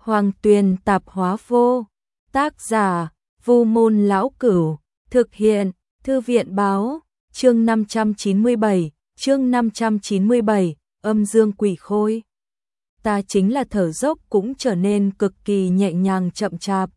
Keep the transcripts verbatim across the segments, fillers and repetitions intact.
Hoàng Tuyền Tạp Hóa Vô. Tác giả: Vu Môn Lão Cửu. Thực hiện: Thư viện báo. Chương năm trăm chín mươi bảy, chương năm trăm chín mươi bảy, âm dương quỷ khôi. Ta chính là thở dốc cũng trở nên cực kỳ nhẹ nhàng chậm chạp.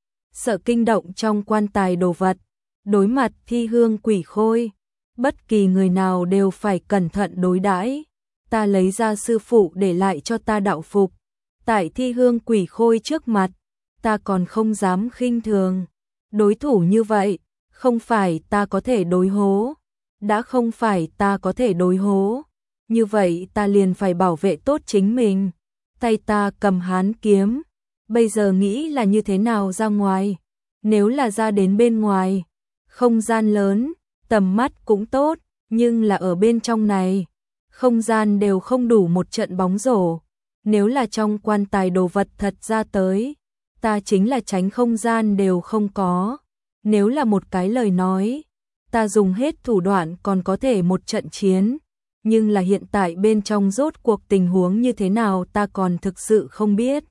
Sợ kinh động trong quan tài đồ vật, đối mặt thi hương quỷ khôi, bất kỳ người nào đều phải cẩn thận đối đãi. Ta lấy ra sư phụ để lại cho ta đạo phục, tại thi hương quỷ khôi trước mặt, ta còn không dám khinh thường. Đối thủ như vậy, không phải ta có thể đối hố. Đã không phải ta có thể đối hố, như vậy ta liền phải bảo vệ tốt chính mình. Tay ta cầm hán kiếm, bây giờ nghĩ là như thế nào ra ngoài. Nếu là ra đến bên ngoài, không gian lớn, tầm mắt cũng tốt, nhưng là ở bên trong này, không gian đều không đủ một trận bóng rổ. Nếu là trong quan tài đồ vật thật ra tới, ta chính là tránh không gian đều không có. Nếu là một cái lời nói, ta dùng hết thủ đoạn còn có thể một trận chiến, nhưng là hiện tại bên trong rốt cuộc tình huống như thế nào ta còn thực sự không biết.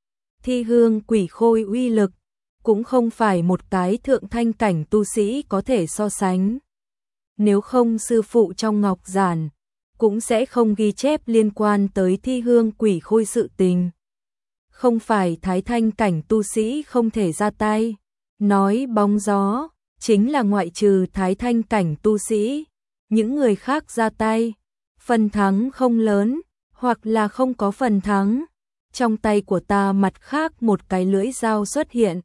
Thi hương quỷ khôi uy lực, cũng không phải một cái thượng thanh cảnh tu sĩ có thể so sánh. Nếu không sư phụ trong ngọc giản, cũng sẽ không ghi chép liên quan tới thi hương quỷ khôi sự tình. Không phải thái thanh cảnh tu sĩ không thể ra tay, nói bóng gió, chính là ngoại trừ thái thanh cảnh tu sĩ, những người khác ra tay, phần thắng không lớn, hoặc là không có phần thắng. Trong tay của ta mặt khác một cái lưỡi dao xuất hiện.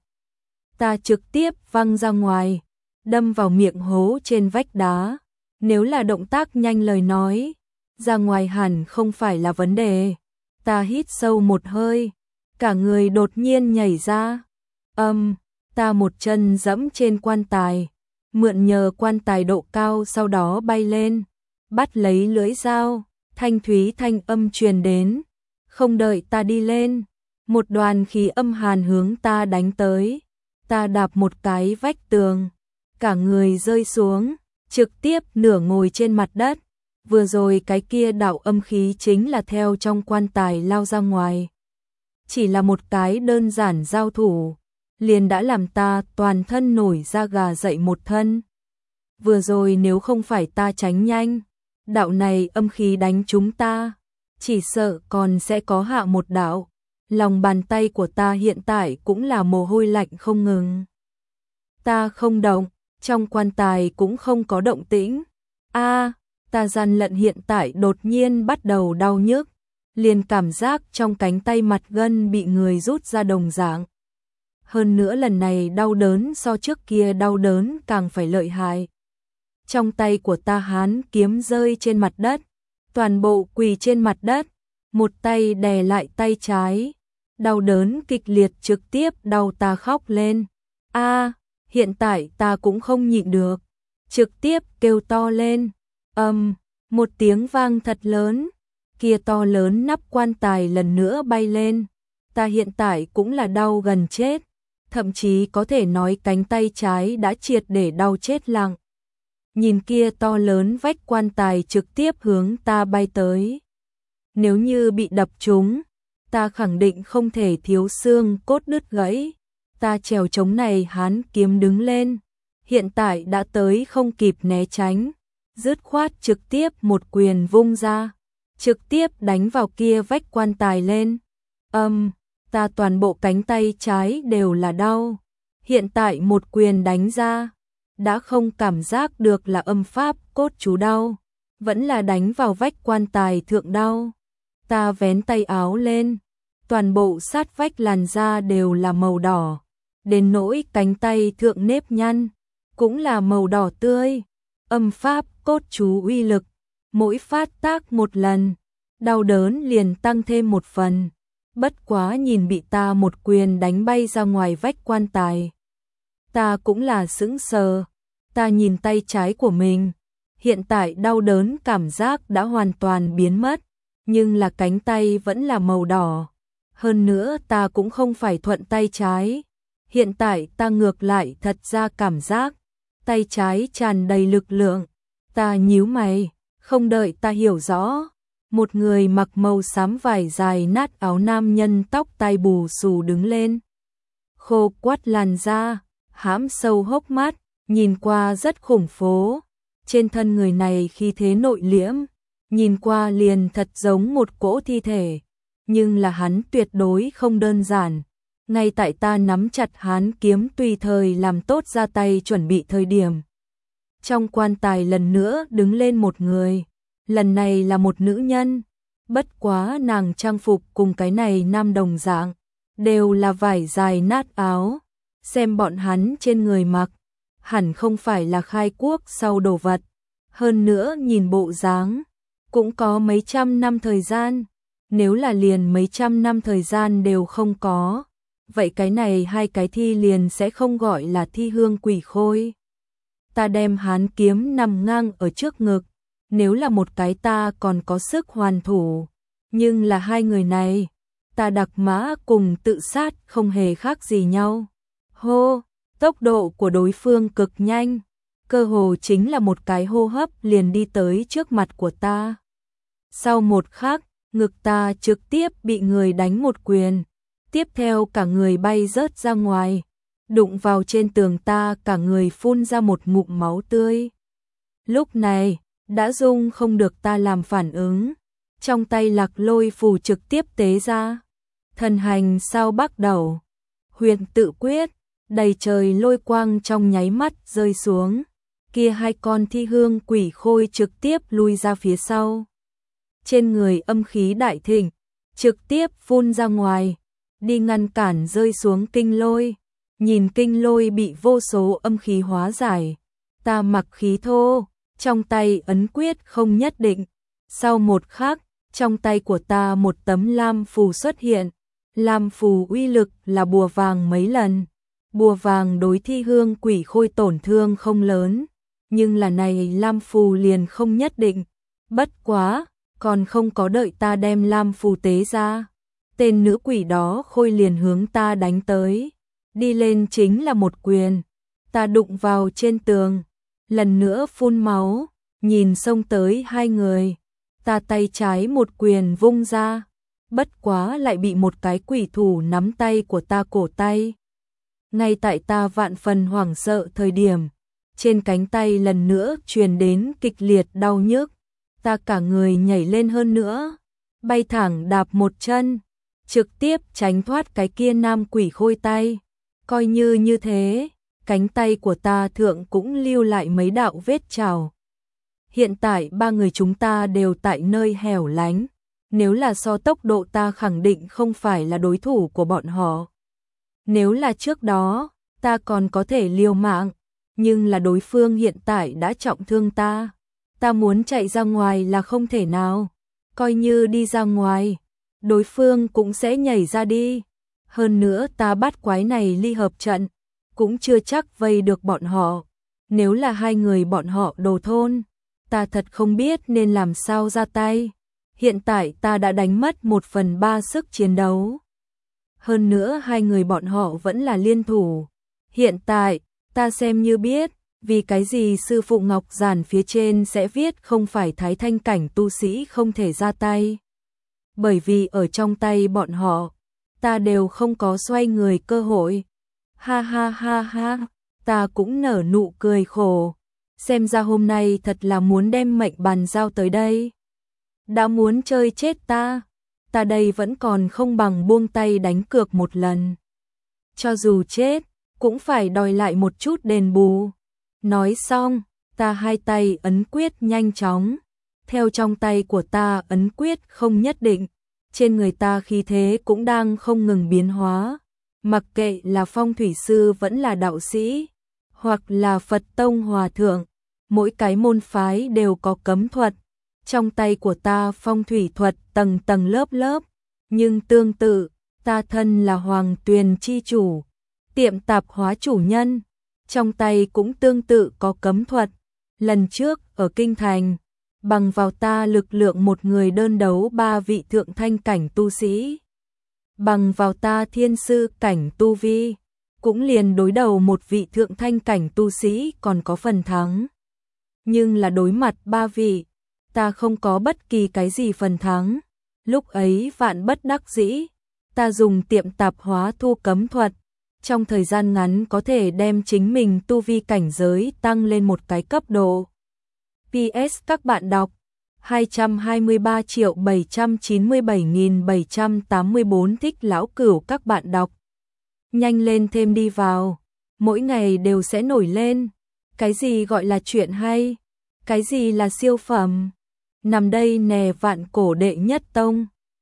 Ta trực tiếp văng ra ngoài, đâm vào miệng hố trên vách đá. Nếu là động tác nhanh lời nói, ra ngoài hẳn không phải là vấn đề. Ta hít sâu một hơi, cả người đột nhiên nhảy ra. Âm, ta một chân giẫm trên quan tài, mượn nhờ quan tài độ cao sau đó bay lên, bắt lấy lưỡi dao, thanh thúy thanh âm truyền đến. Không đợi ta đi lên, một đoàn khí âm hàn hướng ta đánh tới. Ta đạp một cái vách tường, cả người rơi xuống, trực tiếp nửa ngồi trên mặt đất. Vừa rồi cái kia đạo âm khí chính là theo trong quan tài lao ra ngoài. Chỉ là một cái đơn giản giao thủ, liền đã làm ta toàn thân nổi da gà dậy một thân. Vừa rồi nếu không phải ta tránh nhanh, đạo này âm khí đánh chúng ta, chỉ sợ còn sẽ có hạ một đạo. Lòng bàn tay của ta hiện tại cũng là mồ hôi lạnh không ngừng. Ta không động, trong quan tài cũng không có động tĩnh. A, ta gian lận hiện tại đột nhiên bắt đầu đau nhức, liền cảm giác trong cánh tay mặt gân bị người rút ra đồng dạng. Hơn nữa lần này đau đớn so trước kia đau đớn càng phải lợi hại. Trong tay của ta hán kiếm rơi trên mặt đất, toàn bộ quỳ trên mặt đất, một tay đè lại tay trái. Đau đớn kịch liệt trực tiếp đau ta khóc lên. A, hiện tại ta cũng không nhịn được, trực tiếp kêu to lên. Âm, một tiếng vang thật lớn, kia to lớn nắp quan tài lần nữa bay lên. Ta hiện tại cũng là đau gần chết, thậm chí có thể nói cánh tay trái đã triệt để đau chết lặng. Nhìn kia to lớn vách quan tài trực tiếp hướng ta bay tới. Nếu như bị đập trúng, ta khẳng định không thể thiếu xương cốt đứt gãy. Ta trèo chống này hán kiếm đứng lên, hiện tại đã tới không kịp né tránh, dứt khoát trực tiếp một quyền vung ra, trực tiếp đánh vào kia vách quan tài lên. Âm, ta toàn bộ cánh tay trái đều là đau. Hiện tại một quyền đánh ra, đã không cảm giác được là âm pháp cốt chú đau, vẫn là đánh vào vách quan tài thượng đau. Ta vén tay áo lên, toàn bộ sát vách làn da đều là màu đỏ, đến nỗi cánh tay thượng nếp nhăn, cũng là màu đỏ tươi. Âm pháp cốt chú uy lực, mỗi phát tác một lần, đau đớn liền tăng thêm một phần. Bất quá nhìn bị ta một quyền đánh bay ra ngoài vách quan tài, ta cũng là sững sờ. Ta nhìn tay trái của mình, hiện tại đau đớn cảm giác đã hoàn toàn biến mất, nhưng là cánh tay vẫn là màu đỏ. Hơn nữa ta cũng không phải thuận tay trái, hiện tại ta ngược lại thật ra cảm giác tay trái tràn đầy lực lượng. Ta nhíu mày, không đợi ta hiểu rõ, một người mặc màu xám vải dài nát áo nam nhân tóc tai bù xù đứng lên. Khô quắt làn da, hãm sâu hốc mắt, nhìn qua rất khủng phố. Trên thân người này khí thế nội liễm, nhìn qua liền thật giống một cỗ thi thể. Nhưng là hắn tuyệt đối không đơn giản. Ngay tại ta nắm chặt hán kiếm tùy thời làm tốt ra tay chuẩn bị thời điểm. Trong quan tài lần nữa đứng lên một người. Lần này là một nữ nhân. Bất quá nàng trang phục cùng cái này nam đồng dạng. Đều là vải dài nát áo. Xem bọn hắn trên người mặc. Hẳn không phải là khai quốc sau đồ vật. Hơn nữa nhìn bộ dáng. Cũng có mấy trăm năm thời gian. Nếu là liền mấy trăm năm thời gian đều không có. Vậy cái này hai cái thi liền sẽ không gọi là thi hương quỷ khôi. Ta đem hán kiếm nằm ngang ở trước ngực. Nếu là một cái ta còn có sức hoàn thủ. Nhưng là hai người này. Ta đặc mã cùng tự sát không hề khác gì nhau. Hô, tốc độ của đối phương cực nhanh. Cơ hồ chính là một cái hô hấp liền đi tới trước mặt của ta. Sau một khắc, ngực ta trực tiếp bị người đánh một quyền. Tiếp theo cả người bay rớt ra ngoài. Đụng vào trên tường ta cả người phun ra một ngụm máu tươi. Lúc này, đã dung không được ta làm phản ứng. Trong tay lạc lôi phù trực tiếp tế ra. Thần hành sao bắt đầu. Huyền tự quyết, đầy trời lôi quang trong nháy mắt rơi xuống. Kia hai con thi hương quỷ khôi trực tiếp lui ra phía sau. Trên người âm khí đại thịnh, trực tiếp phun ra ngoài. Đi ngăn cản rơi xuống kinh lôi. Nhìn kinh lôi bị vô số âm khí hóa giải. Ta mặc khí thô, trong tay ấn quyết không nhất định. Sau một khắc, trong tay của ta một tấm lam phù xuất hiện. Lam phù uy lực là bùa vàng mấy lần. Bùa vàng đối thi hương quỷ khôi tổn thương không lớn. Nhưng là này lam phù liền không nhất định. Bất quá, còn không có đợi ta đem lam phù tế ra. Tên nữ quỷ đó khôi liền hướng ta đánh tới. Đi lên chính là một quyền. Ta đụng vào trên tường. Lần nữa phun máu. Nhìn xông tới hai người. Ta tay trái một quyền vung ra. Bất quá lại bị một cái quỷ thủ nắm tay của ta cổ tay. Ngay tại ta vạn phần hoảng sợ thời điểm. Trên cánh tay lần nữa truyền đến kịch liệt đau nhức. Ta cả người nhảy lên hơn nữa. Bay thẳng đạp một chân. Trực tiếp tránh thoát cái kia nam quỷ khôi tay. Coi như như thế, cánh tay của ta thượng cũng lưu lại mấy đạo vết trào. Hiện tại ba người chúng ta đều tại nơi hẻo lánh. Nếu là so tốc độ ta khẳng định không phải là đối thủ của bọn họ. Nếu là trước đó, ta còn có thể liều mạng. Nhưng là đối phương hiện tại đã trọng thương ta. Ta muốn chạy ra ngoài là không thể nào. Coi như đi ra ngoài, đối phương cũng sẽ nhảy ra đi. Hơn nữa ta bắt quái này ly hợp trận, cũng chưa chắc vây được bọn họ. Nếu là hai người bọn họ đồ thôn, ta thật không biết nên làm sao ra tay. Hiện tại ta đã đánh mất một phần ba sức chiến đấu. Hơn nữa hai người bọn họ vẫn là liên thủ. Hiện tại, ta xem như biết, vì cái gì sư phụ Ngọc Giản phía trên sẽ viết không phải thái thanh cảnh tu sĩ không thể ra tay. Bởi vì ở trong tay bọn họ, ta đều không có xoay người cơ hội. Ha ha ha ha, ta cũng nở nụ cười khổ. Xem ra hôm nay thật là muốn đem mệnh bàn giao tới đây. Đã muốn chơi chết ta, ta đây vẫn còn không bằng buông tay đánh cược một lần. Cho dù chết, cũng phải đòi lại một chút đền bù. Nói xong, ta hai tay ấn quyết nhanh chóng. Theo trong tay của ta ấn quyết không nhất định. Trên người ta khí thế cũng đang không ngừng biến hóa. Mặc kệ là phong thủy sư vẫn là đạo sĩ, hoặc là Phật tông hòa thượng, mỗi cái môn phái đều có cấm thuật. Trong tay của ta phong thủy thuật tầng tầng lớp lớp, nhưng tương tự, ta thân là Hoàng Tuyền chi chủ, tiệm tạp hóa chủ nhân, trong tay cũng tương tự có cấm thuật. Lần trước ở Kinh Thành, bằng vào ta lực lượng một người đơn đấu ba vị thượng thanh cảnh tu sĩ. Bằng vào ta thiên sư cảnh tu vi, cũng liền đối đầu một vị thượng thanh cảnh tu sĩ còn có phần thắng. Nhưng là đối mặt ba vị, ta không có bất kỳ cái gì phần thắng. Lúc ấy vạn bất đắc dĩ, ta dùng tiệm tạp hóa thu cấm thuật, trong thời gian ngắn có thể đem chính mình tu vi cảnh giới tăng lên một cái cấp độ. pê ét các bạn đọc hai trăm hai mươi ba triệu bảy trăm chín mươi bảy nghìn bảy trăm tám mươi bốn thích lão cửu các bạn đọc. Nhanh lên thêm đi vào, mỗi ngày đều sẽ nổi lên. Cái gì gọi là chuyện hay? Cái gì là siêu phẩm? Nằm đây nè vạn cổ đệ nhất tông.